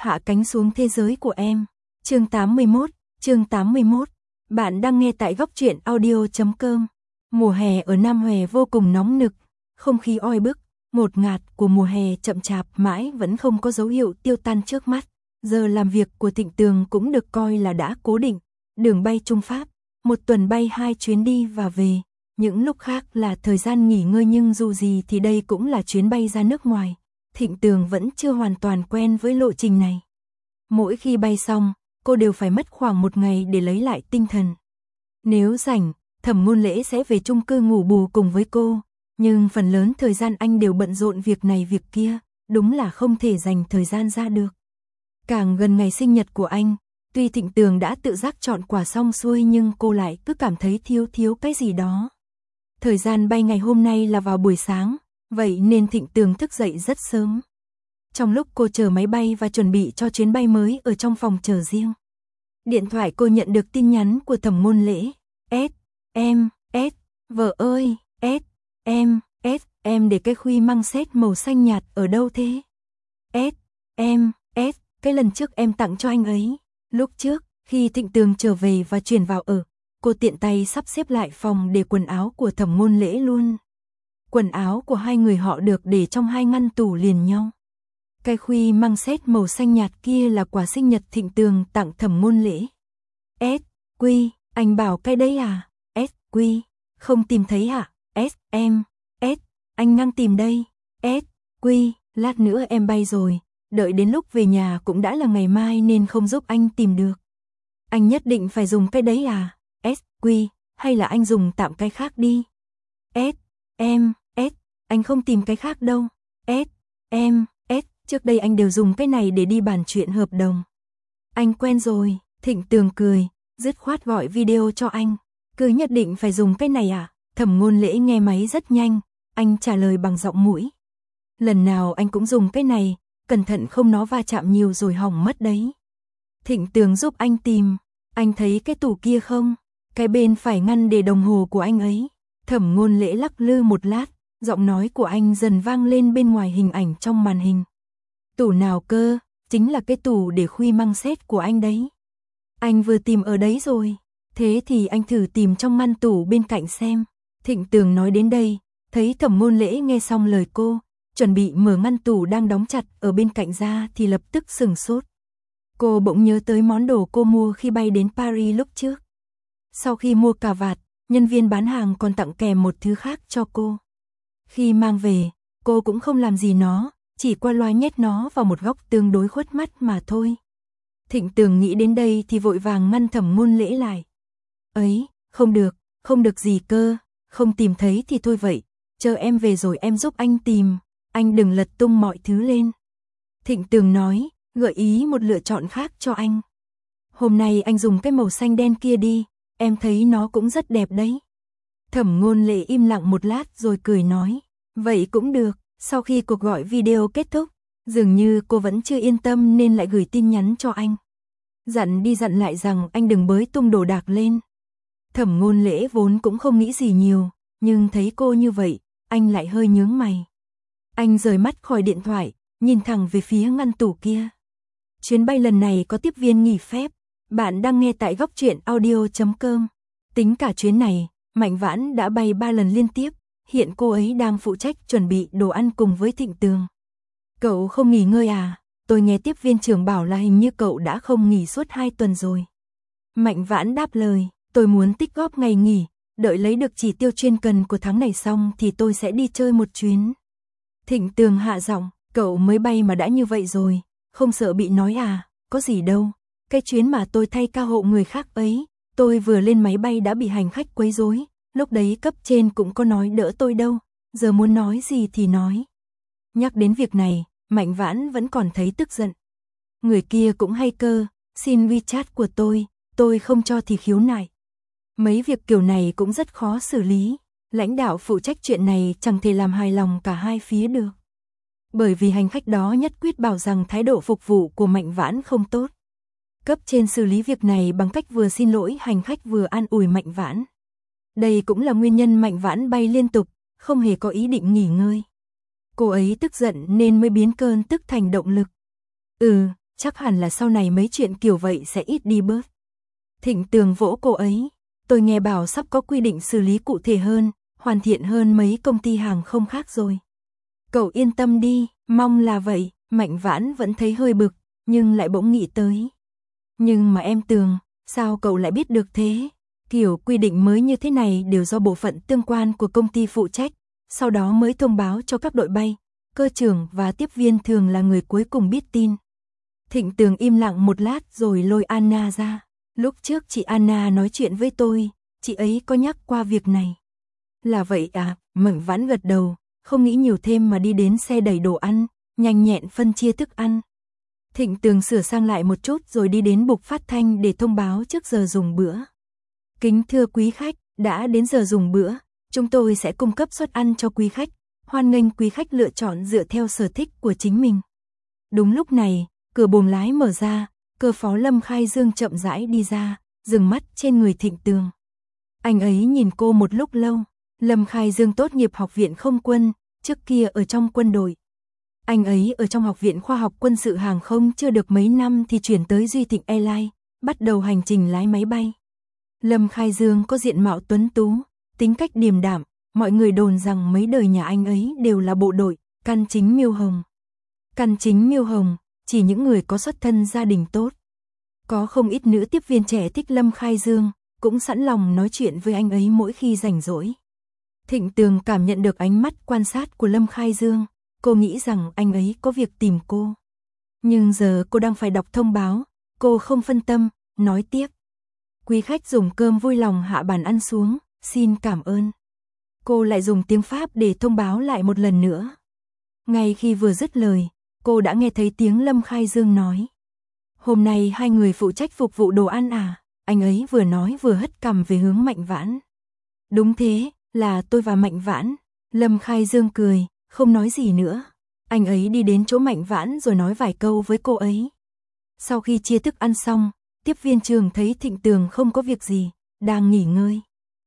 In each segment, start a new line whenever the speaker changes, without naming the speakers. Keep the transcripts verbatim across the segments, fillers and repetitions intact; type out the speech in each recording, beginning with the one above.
hạ cánh xuống thế giới của em. Chương tám mươi mốt, chương tám mươi mốt. Bạn đang nghe tại góc truyện audio chấm com. Mùa hè ở Nam Hòe vô cùng nóng nực, không khí oi bức, ngột ngạt của mùa hè chậm chạp mãi vẫn không có dấu hiệu tiêu tan trước mắt. Giờ làm việc của Thịnh Tường cũng được coi là đã cố định, đường bay Trung Pháp, một tuần bay hai chuyến đi và về. Những lúc khác là thời gian nghỉ ngơi nhưng dù gì thì đây cũng là chuyến bay ra nước ngoài. Thịnh Tường vẫn chưa hoàn toàn quen với lộ trình này. Mỗi khi bay xong, cô đều phải mất khoảng một ngày để lấy lại tinh thần. Nếu rảnh, Thẩm Ngôn Lễ sẽ về chung cư ngủ bù cùng với cô, nhưng phần lớn thời gian anh đều bận rộn việc này việc kia, đúng là không thể dành thời gian ra được. Càng gần ngày sinh nhật của anh, tuy Thịnh Tường đã tự giác chọn quà xong xuôi nhưng cô lại cứ cảm thấy thiếu thiếu cái gì đó. Thời gian bay ngày hôm nay là vào buổi sáng, vậy nên Thịnh Tường thức dậy rất sớm. Trong lúc cô chờ máy bay và chuẩn bị cho chuyến bay mới ở trong phòng chờ riêng, điện thoại cô nhận được tin nhắn của Thẩm Ngôn Lễ. S, em, S, vợ ơi, S, em, S, em để cái khuy măng xét màu xanh nhạt ở đâu thế? S, em, S, cái lần trước em tặng cho anh ấy. Lúc trước, khi Thịnh Tường trở về và chuyển vào ở, cô tiện tay sắp xếp lại phòng để quần áo của Thẩm Ngôn Lễ luôn. Quần áo của hai người họ được để trong hai ngăn tủ liền nhau. Cái khuy măng xét màu xanh nhạt kia là quà sinh nhật Thịnh Tường tặng Thẩm Ngôn Lễ. S, Quy, anh bảo cái đấy à? S, Quy, không tìm thấy hả? S, em, S, anh đang tìm đây. S, Quy, lát nữa em bay rồi, đợi đến lúc về nhà cũng đã là ngày mai nên không giúp anh tìm được. Anh nhất định phải dùng cái đấy à? S, Quy, hay là anh dùng tạm cái khác đi. S, em, S, anh không tìm cái khác đâu. S, em, S, trước đây anh đều dùng cái này để đi bàn chuyện hợp đồng. Anh quen rồi. Thịnh Tường cười, dứt khoát gọi video cho anh. Cứ nhất định phải dùng cái này à? Thẩm Ngôn Lễ nghe máy rất nhanh, anh trả lời bằng giọng mũi. Lần nào anh cũng dùng cái này, cẩn thận không nó va chạm nhiều rồi hỏng mất đấy. Thịnh Tường giúp anh tìm, anh thấy cái tủ kia không? Cái bên phải ngăn để đồng hồ của anh ấy. Thẩm Ngôn Lễ lắc lư một lát, giọng nói của anh dần vang lên bên ngoài hình ảnh trong màn hình. Tủ nào cơ? Chính là cái tủ để khuy măng xét của anh đấy. Anh vừa tìm ở đấy rồi. Thế thì anh thử tìm trong ngăn tủ bên cạnh xem. Thịnh Tường nói đến đây, thấy Thẩm Ngôn Lễ nghe xong lời cô, chuẩn bị mở ngăn tủ đang đóng chặt ở bên cạnh ra thì lập tức sừng sốt. Cô bỗng nhớ tới món đồ cô mua khi bay đến Paris lúc trước. Sau khi mua cà vạt, nhân viên bán hàng còn tặng kèm một thứ khác cho cô. Khi mang về, cô cũng không làm gì nó, chỉ qua loa nhét nó vào một góc tương đối khuất mắt mà thôi. Thịnh Tường nghĩ đến đây thì vội vàng ngăn Thẩm Ngôn Lễ lại. Ấy, không được, không được gì cơ, không tìm thấy thì thôi vậy, chờ em về rồi em giúp anh tìm, anh đừng lật tung mọi thứ lên. Thịnh Tường nói, gợi ý một lựa chọn khác cho anh. Hôm nay anh dùng cái màu xanh đen kia đi, em thấy nó cũng rất đẹp đấy. Thẩm Ngôn Lễ im lặng một lát rồi cười nói, vậy cũng được. Sau khi cuộc gọi video kết thúc, dường như cô vẫn chưa yên tâm nên lại gửi tin nhắn cho anh. Dặn đi dặn lại rằng anh đừng bới tung đồ đạc lên. Thẩm Ngôn Lễ vốn cũng không nghĩ gì nhiều, nhưng thấy cô như vậy, anh lại hơi nhướng mày. Anh rời mắt khỏi điện thoại, nhìn thẳng về phía ngăn tủ kia. Chuyến bay lần này có tiếp viên nghỉ phép. Bạn đang nghe tại góc truyện audio chấm com. Tính cả chuyến này, Mạnh Vãn đã bay ba lần liên tiếp. Hiện cô ấy đang phụ trách chuẩn bị đồ ăn cùng với Thịnh Tường. Cậu không nghỉ ngơi à? Tôi nghe tiếp viên trưởng bảo là hình như cậu đã không nghỉ suốt hai tuần rồi. Mạnh Vãn đáp lời, tôi muốn tích góp ngày nghỉ, đợi lấy được chỉ tiêu chuyên cần của tháng này xong thì tôi sẽ đi chơi một chuyến. Thịnh Tường hạ giọng, cậu mới bay mà đã như vậy rồi, không sợ bị nói à? Có gì đâu, cái chuyến mà tôi thay ca hộ người khác ấy, tôi vừa lên máy bay đã bị hành khách quấy rối. Lúc đấy cấp trên cũng có nói đỡ tôi đâu, giờ muốn nói gì thì nói. Nhắc đến việc này, Mạnh Vãn vẫn còn thấy tức giận. Người kia cũng hay cơ, xin WeChat của tôi, tôi không cho thì khiếu nại. Mấy việc kiểu này cũng rất khó xử lý, lãnh đạo phụ trách chuyện này chẳng thể làm hài lòng cả hai phía được. Bởi vì hành khách đó nhất quyết bảo rằng thái độ phục vụ của Mạnh Vãn không tốt. Cấp trên xử lý việc này bằng cách vừa xin lỗi hành khách vừa an ủi Mạnh Vãn. Đây cũng là nguyên nhân Mạnh Vãn bay liên tục, không hề có ý định nghỉ ngơi. Cô ấy tức giận nên mới biến cơn tức thành động lực. Ừ, chắc hẳn là sau này mấy chuyện kiểu vậy sẽ ít đi bớt. Thịnh Tường vỗ cô ấy, tôi nghe bảo sắp có quy định xử lý cụ thể hơn, hoàn thiện hơn mấy công ty hàng không khác rồi. Cậu yên tâm đi, mong là vậy. Mạnh Vãn vẫn thấy hơi bực, nhưng lại bỗng nghĩ tới. Nhưng mà em Tường, sao cậu lại biết được thế? Kiểu quy định mới như thế này đều do bộ phận tương quan của công ty phụ trách, sau đó mới thông báo cho các đội bay, cơ trưởng và tiếp viên thường là người cuối cùng biết tin. Thịnh Tường im lặng một lát rồi lôi Anna ra. Lúc trước chị Anna nói chuyện với tôi, chị ấy có nhắc qua việc này. Là vậy à? Mạnh Vãn gật đầu, không nghĩ nhiều thêm mà đi đến xe đẩy đồ ăn, nhanh nhẹn phân chia thức ăn. Thịnh Tường sửa sang lại một chút rồi đi đến bục phát thanh để thông báo trước giờ dùng bữa. Kính thưa quý khách, đã đến giờ dùng bữa, chúng tôi sẽ cung cấp suất ăn cho quý khách, hoan nghênh quý khách lựa chọn dựa theo sở thích của chính mình. Đúng lúc này, cửa buồng lái mở ra, cơ phó Lâm Khai Dương chậm rãi đi ra, dừng mắt trên người Thịnh Tường. Anh ấy nhìn cô một lúc lâu. Lâm Khai Dương tốt nghiệp học viện không quân, trước kia ở trong quân đội. Anh ấy ở trong học viện khoa học quân sự hàng không chưa được mấy năm thì chuyển tới Duy Thịnh Airlines, bắt đầu hành trình lái máy bay. Lâm Khai Dương có diện mạo tuấn tú, tính cách điềm đạm, mọi người đồn rằng mấy đời nhà anh ấy đều là bộ đội, căn chính miêu hồng. Căn chính miêu hồng, chỉ những người có xuất thân gia đình tốt. Có không ít nữ tiếp viên trẻ thích Lâm Khai Dương, cũng sẵn lòng nói chuyện với anh ấy mỗi khi rảnh rỗi. Thịnh Tường cảm nhận được ánh mắt quan sát của Lâm Khai Dương, cô nghĩ rằng anh ấy có việc tìm cô. Nhưng giờ cô đang phải đọc thông báo, cô không phân tâm, nói tiếp. Quý khách dùng cơm vui lòng hạ bàn ăn xuống, xin cảm ơn. Cô lại dùng tiếng Pháp để thông báo lại một lần nữa. Ngay khi vừa dứt lời, cô đã nghe thấy tiếng Lâm Khai Dương nói. Hôm nay hai người phụ trách phục vụ đồ ăn à? Anh ấy vừa nói vừa hất cằm về hướng Mạnh Vãn. Đúng thế, là tôi và Mạnh Vãn. Lâm Khai Dương cười, không nói gì nữa. Anh ấy đi đến chỗ Mạnh Vãn rồi nói vài câu với cô ấy. Sau khi chia thức ăn xong, tiếp viên Trường thấy Thịnh Tường không có việc gì, đang nghỉ ngơi.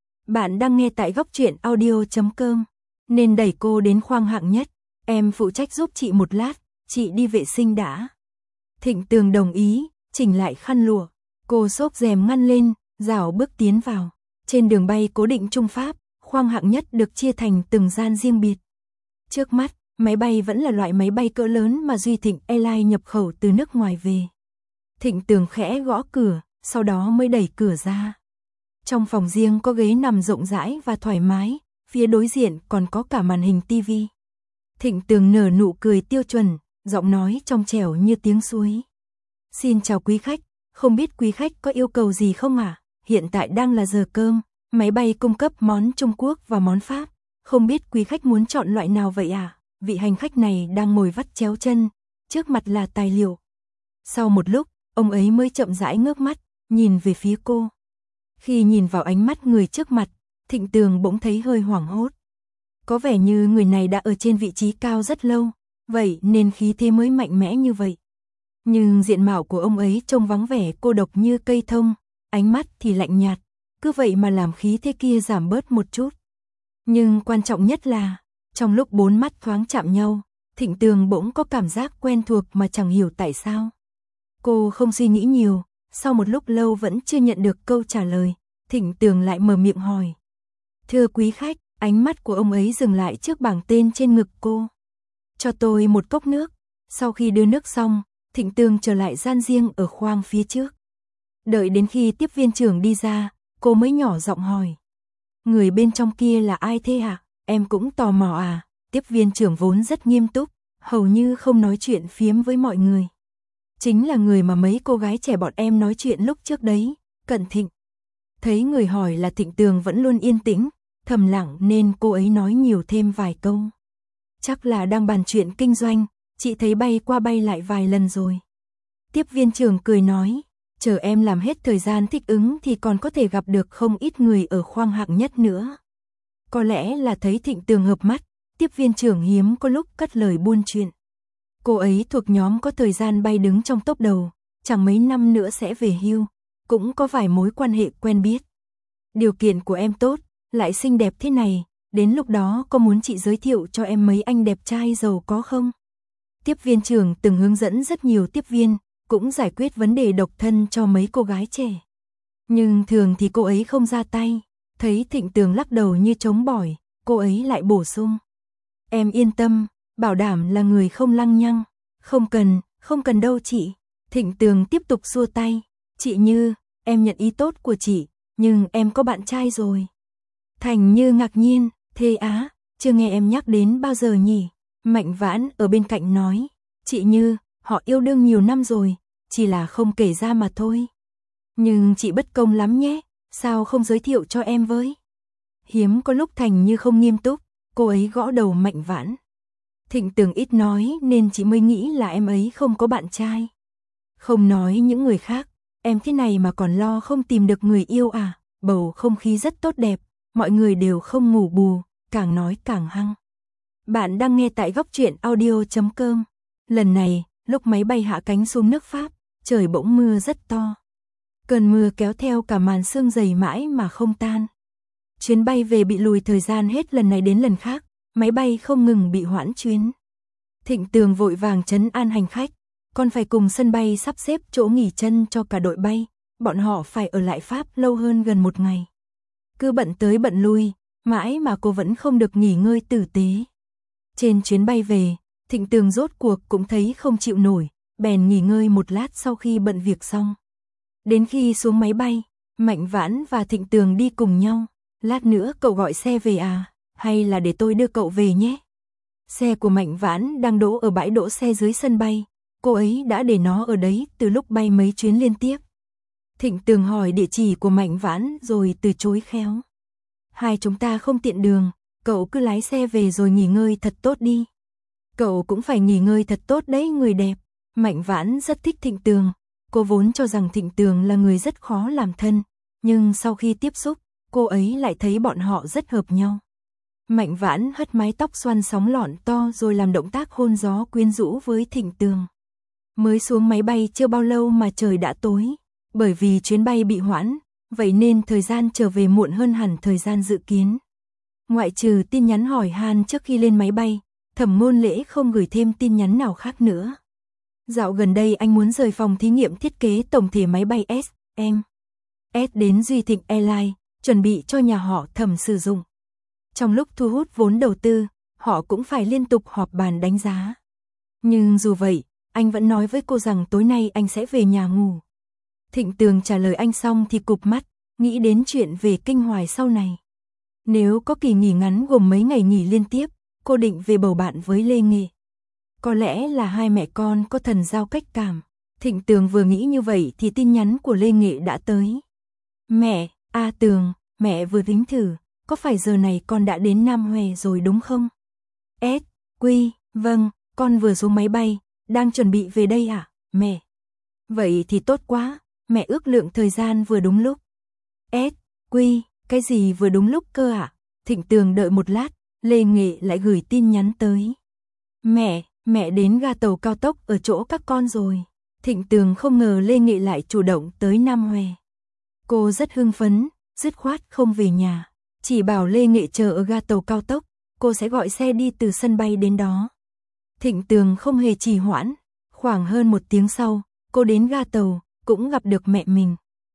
Bạn đang nghe tại góc truyện audio chấm com, nên đẩy cô đến khoang hạng nhất. Em phụ trách giúp chị một lát, chị đi vệ sinh đã. Thịnh Tường đồng ý, chỉnh lại khăn lụa. Cô xốc rèm ngăn lên, rảo bước tiến vào. Trên đường bay cố định Trung Pháp, khoang hạng nhất được chia thành từng gian riêng biệt. Trước mắt, máy bay vẫn là loại máy bay cỡ lớn mà Duy Thịnh Airlines nhập khẩu từ nước ngoài về. Thịnh Tường khẽ gõ cửa, sau đó mới đẩy cửa ra. Trong phòng riêng có ghế nằm rộng rãi và thoải mái, phía đối diện còn có cả màn hình tivi. Thịnh Tường nở nụ cười tiêu chuẩn, giọng nói trong trẻo như tiếng suối. Xin chào quý khách, không biết quý khách có yêu cầu gì không ạ? À? Hiện tại đang là giờ cơm, máy bay cung cấp món Trung Quốc và món Pháp. Không biết quý khách muốn chọn loại nào vậy à? Vị hành khách này đang ngồi vắt chéo chân, trước mặt là tài liệu. Sau một lúc, ông ấy mới chậm rãi ngước mắt, nhìn về phía cô. Khi nhìn vào ánh mắt người trước mặt, Thịnh Tường bỗng thấy hơi hoảng hốt. Có vẻ như người này đã ở trên vị trí cao rất lâu, vậy nên khí thế mới mạnh mẽ như vậy. Nhưng diện mạo của ông ấy trông vắng vẻ cô độc như cây thông, ánh mắt thì lạnh nhạt, cứ vậy mà làm khí thế kia giảm bớt một chút. Nhưng quan trọng nhất là, trong lúc bốn mắt thoáng chạm nhau, Thịnh Tường bỗng có cảm giác quen thuộc mà chẳng hiểu tại sao. Cô không suy nghĩ nhiều, sau một lúc lâu vẫn chưa nhận được câu trả lời, Thịnh Tường lại mở miệng hỏi. Thưa quý khách, ánh mắt của ông ấy dừng lại trước bảng tên trên ngực cô. Cho tôi một cốc nước. Sau khi đưa nước xong, Thịnh Tường trở lại gian riêng ở khoang phía trước. Đợi đến khi tiếp viên trưởng đi ra, cô mới nhỏ giọng hỏi. Người bên trong kia là ai thế hả? Em cũng tò mò à? Tiếp viên trưởng vốn rất nghiêm túc, hầu như không nói chuyện phiếm với mọi người. Chính là người mà mấy cô gái trẻ bọn em nói chuyện lúc trước đấy, Cận Thịnh. Thấy người hỏi là Thịnh Tường vẫn luôn yên tĩnh, thầm lặng nên cô ấy nói nhiều thêm vài câu. Chắc là đang bàn chuyện kinh doanh, chị thấy bay qua bay lại vài lần rồi. Tiếp viên trưởng cười nói, chờ em làm hết thời gian thích ứng thì còn có thể gặp được không ít người ở khoang hạng nhất nữa. Có lẽ là thấy Thịnh Tường hợp mắt, tiếp viên trưởng hiếm có lúc cất lời buôn chuyện. Cô ấy thuộc nhóm có thời gian bay đứng trong top đầu, chẳng mấy năm nữa sẽ về hưu, cũng có vài mối quan hệ quen biết. Điều kiện của em tốt, lại xinh đẹp thế này, đến lúc đó có muốn chị giới thiệu cho em mấy anh đẹp trai giàu có không? Tiếp viên trưởng từng hướng dẫn rất nhiều tiếp viên, cũng giải quyết vấn đề độc thân cho mấy cô gái trẻ. Nhưng thường thì cô ấy không ra tay, thấy Thịnh Tường lắc đầu như chống bỏi, cô ấy lại bổ sung. Em yên tâm, bảo đảm là người không lăng nhăng, không cần, không cần đâu chị. Thịnh Tường tiếp tục xua tay, chị Như, em nhận ý tốt của chị, nhưng em có bạn trai rồi. Thành Như ngạc nhiên, thế á, chưa nghe em nhắc đến bao giờ nhỉ? Mạnh Vãn ở bên cạnh nói, chị Như, họ yêu đương nhiều năm rồi, chỉ là không kể ra mà thôi. Nhưng chị bất công lắm nhé, sao không giới thiệu cho em với? Hiếm có lúc Thành Như không nghiêm túc, cô ấy gõ đầu Mạnh Vãn. Thịnh Tường ít nói nên chị mới nghĩ là em ấy không có bạn trai. Không nói những người khác, em thế này mà còn lo không tìm được người yêu à? Bầu không khí rất tốt đẹp, mọi người đều không ngủ bù, càng nói càng hăng. Bạn đang nghe tại góc truyện audio chấm com. Lần này, lúc máy bay hạ cánh xuống nước Pháp, trời bỗng mưa rất to. Cơn mưa kéo theo cả màn sương dày mãi mà không tan. Chuyến bay về bị lùi thời gian hết lần này đến lần khác, máy bay không ngừng bị hoãn chuyến. Thịnh Tường vội vàng trấn an hành khách, còn phải cùng sân bay sắp xếp chỗ nghỉ chân cho cả đội bay, bọn họ phải ở lại Pháp lâu hơn gần một ngày. Cứ bận tới bận lui, mãi mà cô vẫn không được nghỉ ngơi tử tế. Trên chuyến bay về, Thịnh Tường rốt cuộc cũng thấy không chịu nổi, bèn nghỉ ngơi một lát sau khi bận việc xong. Đến khi xuống máy bay, Mạnh Vãn và Thịnh Tường đi cùng nhau. Lát nữa cậu gọi xe về à, hay là để tôi đưa cậu về nhé? Xe của Mạnh Vãn đang đỗ ở bãi đỗ xe dưới sân bay, cô ấy đã để nó ở đấy từ lúc bay mấy chuyến liên tiếp. Thịnh Tường hỏi địa chỉ của Mạnh Vãn rồi từ chối khéo. Hai chúng ta không tiện đường, cậu cứ lái xe về rồi nghỉ ngơi thật tốt đi. Cậu cũng phải nghỉ ngơi thật tốt đấy người đẹp. Mạnh Vãn rất thích Thịnh Tường, cô vốn cho rằng Thịnh Tường là người rất khó làm thân, nhưng sau khi tiếp xúc, cô ấy lại thấy bọn họ rất hợp nhau. Mạnh Vãn hất mái tóc xoăn sóng lọn to rồi làm động tác hôn gió quyến rũ với Thịnh Tường. Mới xuống máy bay chưa bao lâu mà trời đã tối, bởi vì chuyến bay bị hoãn, vậy nên thời gian trở về muộn hơn hẳn thời gian dự kiến. Ngoại trừ tin nhắn hỏi han trước khi lên máy bay, Thẩm Ngôn Lễ không gửi thêm tin nhắn nào khác nữa. Dạo gần đây anh muốn rời phòng thí nghiệm thiết kế tổng thể máy bay S M S đến Duy Thịnh Airlines, chuẩn bị cho nhà họ Thẩm sử dụng. Trong lúc thu hút vốn đầu tư, họ cũng phải liên tục họp bàn đánh giá. Nhưng dù vậy, anh vẫn nói với cô rằng tối nay anh sẽ về nhà ngủ. Thịnh Tường trả lời anh xong thì cụp mắt, nghĩ đến chuyện về Kinh Hoài sau này. Nếu có kỳ nghỉ ngắn gồm mấy ngày nghỉ liên tiếp, cô định về bầu bạn với Lê Nghệ. Có lẽ là hai mẹ con có thần giao cách cảm. Thịnh Tường vừa nghĩ như vậy thì tin nhắn của Lê Nghệ đã tới. Mẹ, A Tường, mẹ vừa tính thử, có phải giờ này con đã đến Nam Huế rồi đúng không? S, Quy, vâng, con vừa xuống máy bay, đang chuẩn bị về đây à, mẹ? Vậy thì tốt quá, mẹ ước lượng thời gian vừa đúng lúc. S, Quy, cái gì vừa đúng lúc cơ ạ? À? Thịnh Tường đợi một lát, Lê Nghệ lại gửi tin nhắn tới. Mẹ, mẹ đến ga tàu cao tốc ở chỗ các con rồi. Thịnh Tường không ngờ Lê Nghệ lại chủ động tới Nam Huế. Cô rất hưng phấn, dứt khoát không về nhà. Chỉ bảo Lê Nghệ chờ ở ga tàu cao tốc, cô sẽ gọi xe đi từ sân bay đến đó. Thịnh Tường không hề trì hoãn, khoảng hơn một tiếng sau, cô đến ga tàu, cũng gặp được mẹ mình.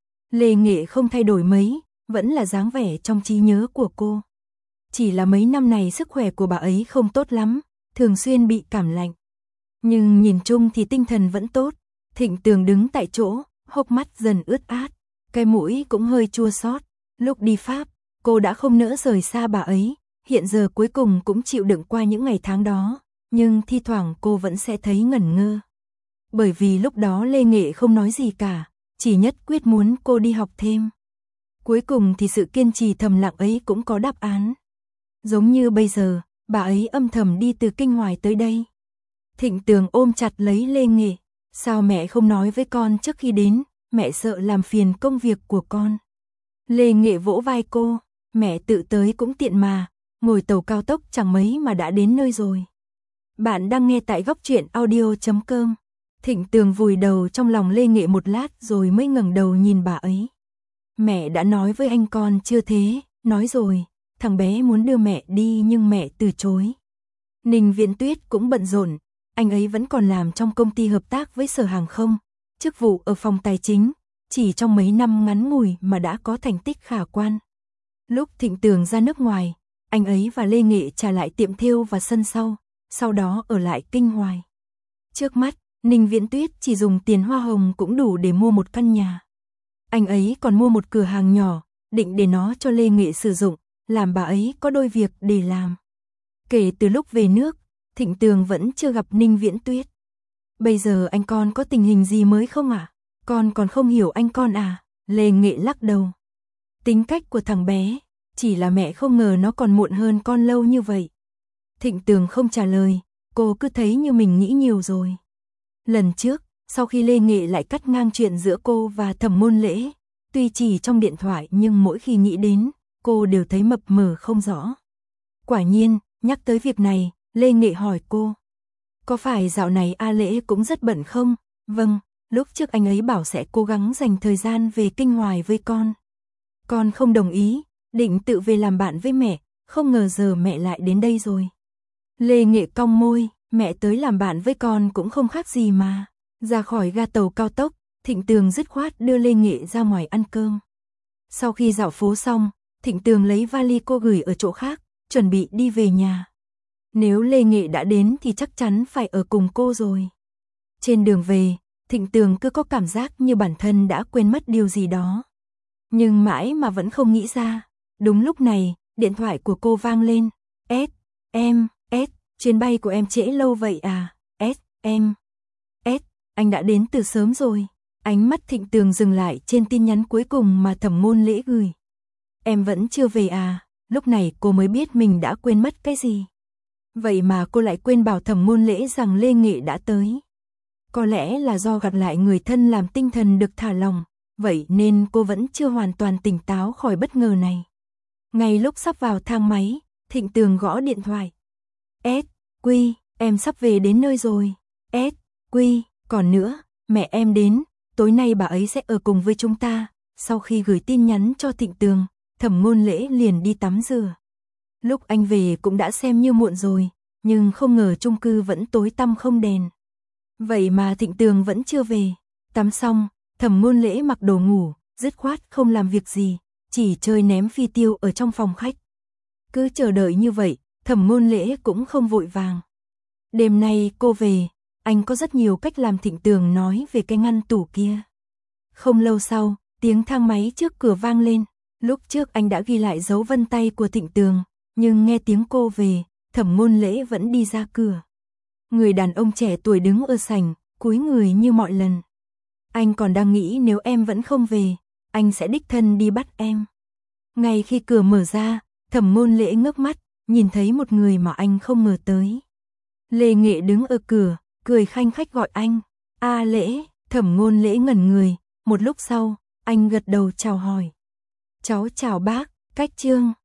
Lê Nghệ không thay đổi mấy, vẫn là dáng vẻ trong trí nhớ của cô. Chỉ là mấy năm này sức khỏe của bà ấy không tốt lắm, thường xuyên bị cảm lạnh. Nhưng nhìn chung thì tinh thần vẫn tốt. Thịnh Tường đứng tại chỗ, hốc mắt dần ướt át, cái mũi cũng hơi chua xót. Lúc đi Pháp, cô đã không nỡ rời xa bà ấy, hiện giờ cuối cùng cũng chịu đựng qua những ngày tháng đó, nhưng thi thoảng cô vẫn sẽ thấy ngẩn ngơ. Bởi vì lúc đó Lê Nghệ không nói gì cả, chỉ nhất quyết muốn cô đi học thêm. Cuối cùng thì sự kiên trì thầm lặng ấy cũng có đáp án. Giống như bây giờ, bà ấy âm thầm đi từ Kinh Hoài tới đây. Thịnh Tường ôm chặt lấy Lê Nghệ, sao mẹ không nói với con trước khi đến, mẹ sợ làm phiền công việc của con. Lê Nghệ vỗ vai cô, mẹ tự tới cũng tiện mà, ngồi tàu cao tốc chẳng mấy mà đã đến nơi rồi. Bạn đang nghe tại góc truyện audio chấm com. Thịnh Tường vùi đầu trong lòng Lê Nghệ một lát rồi mới ngẩng đầu nhìn bà ấy. Mẹ đã nói với anh con chưa thế, nói rồi, thằng bé muốn đưa mẹ đi nhưng mẹ từ chối. Ninh Viễn Tuyết cũng bận rộn, anh ấy vẫn còn làm trong công ty hợp tác với Sở Hàng không, chức vụ ở phòng tài chính, chỉ trong mấy năm ngắn ngủi mà đã có thành tích khả quan. Lúc Thịnh Tường ra nước ngoài, anh ấy và Lê Nghệ trả lại tiệm thêu và sân sau, sau đó ở lại Kinh Hoài. Trước mắt, Ninh Viễn Tuyết chỉ dùng tiền hoa hồng cũng đủ để mua một căn nhà. Anh ấy còn mua một cửa hàng nhỏ, định để nó cho Lê Nghệ sử dụng, làm bà ấy có đôi việc để làm. Kể từ lúc về nước, Thịnh Tường vẫn chưa gặp Ninh Viễn Tuyết. Bây giờ anh con có tình hình gì mới không ạ? À? Con còn không hiểu anh con à? Lê Nghệ lắc đầu. Tính cách của thằng bé, chỉ là mẹ không ngờ nó còn muộn hơn con lâu như vậy. Thịnh Tường không trả lời, cô cứ thấy như mình nghĩ nhiều rồi. Lần trước, sau khi Lê Nghệ lại cắt ngang chuyện giữa cô và Thẩm Môn Lễ, tuy chỉ trong điện thoại nhưng mỗi khi nghĩ đến, cô đều thấy mập mờ không rõ. Quả nhiên, nhắc tới việc này, Lê Nghệ hỏi cô. Có phải dạo này A Lễ cũng rất bận không? Vâng, lúc trước anh ấy bảo sẽ cố gắng dành thời gian về Kinh Hoài với con. Con không đồng ý, định tự về làm bạn với mẹ, không ngờ giờ mẹ lại đến đây rồi. Lê Nghệ cong môi, mẹ tới làm bạn với con cũng không khác gì mà. Ra khỏi ga tàu cao tốc, Thịnh Tường dứt khoát đưa Lê Nghệ ra ngoài ăn cơm. Sau khi dạo phố xong, Thịnh Tường lấy vali cô gửi ở chỗ khác, chuẩn bị đi về nhà. Nếu Lê Nghệ đã đến thì chắc chắn phải ở cùng cô rồi. Trên đường về, Thịnh Tường cứ có cảm giác như bản thân đã quên mất điều gì đó. Nhưng mãi mà vẫn không nghĩ ra. Đúng lúc này, điện thoại của cô vang lên. S, em, S, chuyến bay của em trễ lâu vậy à? S, em, S, anh đã đến từ sớm rồi. Ánh mắt Thịnh Tường dừng lại trên tin nhắn cuối cùng mà Thẩm Môn Lễ gửi. Em vẫn chưa về à? Lúc này cô mới biết mình đã quên mất cái gì. Vậy mà cô lại quên bảo Thẩm Môn Lễ rằng Lê Nghệ đã tới. Có lẽ là do gặp lại người thân làm tinh thần được thả lỏng, vậy nên cô vẫn chưa hoàn toàn tỉnh táo khỏi bất ngờ này. Ngay lúc sắp vào thang máy, Thịnh Tường gõ điện thoại. S, Quy, em sắp về đến nơi rồi. S, Quy, còn nữa, mẹ em đến, tối nay bà ấy sẽ ở cùng với chúng ta. Sau khi gửi tin nhắn cho Thịnh Tường, Thẩm Môn Lễ liền đi tắm rửa. Lúc anh về cũng đã xem như muộn rồi, nhưng không ngờ chung cư vẫn tối tăm không đèn. Vậy mà Thịnh Tường vẫn chưa về. Tắm xong, Thẩm Môn Lễ mặc đồ ngủ, dứt khoát không làm việc gì, chỉ chơi ném phi tiêu ở trong phòng khách. Cứ chờ đợi như vậy, Thẩm Môn Lễ cũng không vội vàng. Đêm nay cô về, anh có rất nhiều cách làm Thịnh Tường nói về cái ngăn tủ kia. Không lâu sau, tiếng thang máy trước cửa vang lên. Lúc trước anh đã ghi lại dấu vân tay của Thịnh Tường, nhưng nghe tiếng cô về, Thẩm Môn Lễ vẫn đi ra cửa. Người đàn ông trẻ tuổi đứng ở sảnh, cúi người như mọi lần. Anh còn đang nghĩ nếu em vẫn không về, anh sẽ đích thân đi bắt em. Ngay khi cửa mở ra, Thẩm Môn Lễ ngước mắt, nhìn thấy một người mà anh không ngờ tới. Lê Nghệ đứng ở cửa, cười khanh khách gọi anh. A Lễ, Thẩm Môn Lễ ngẩn người, một lúc sau, anh gật đầu chào hỏi. Cháu chào bác, cách Trương.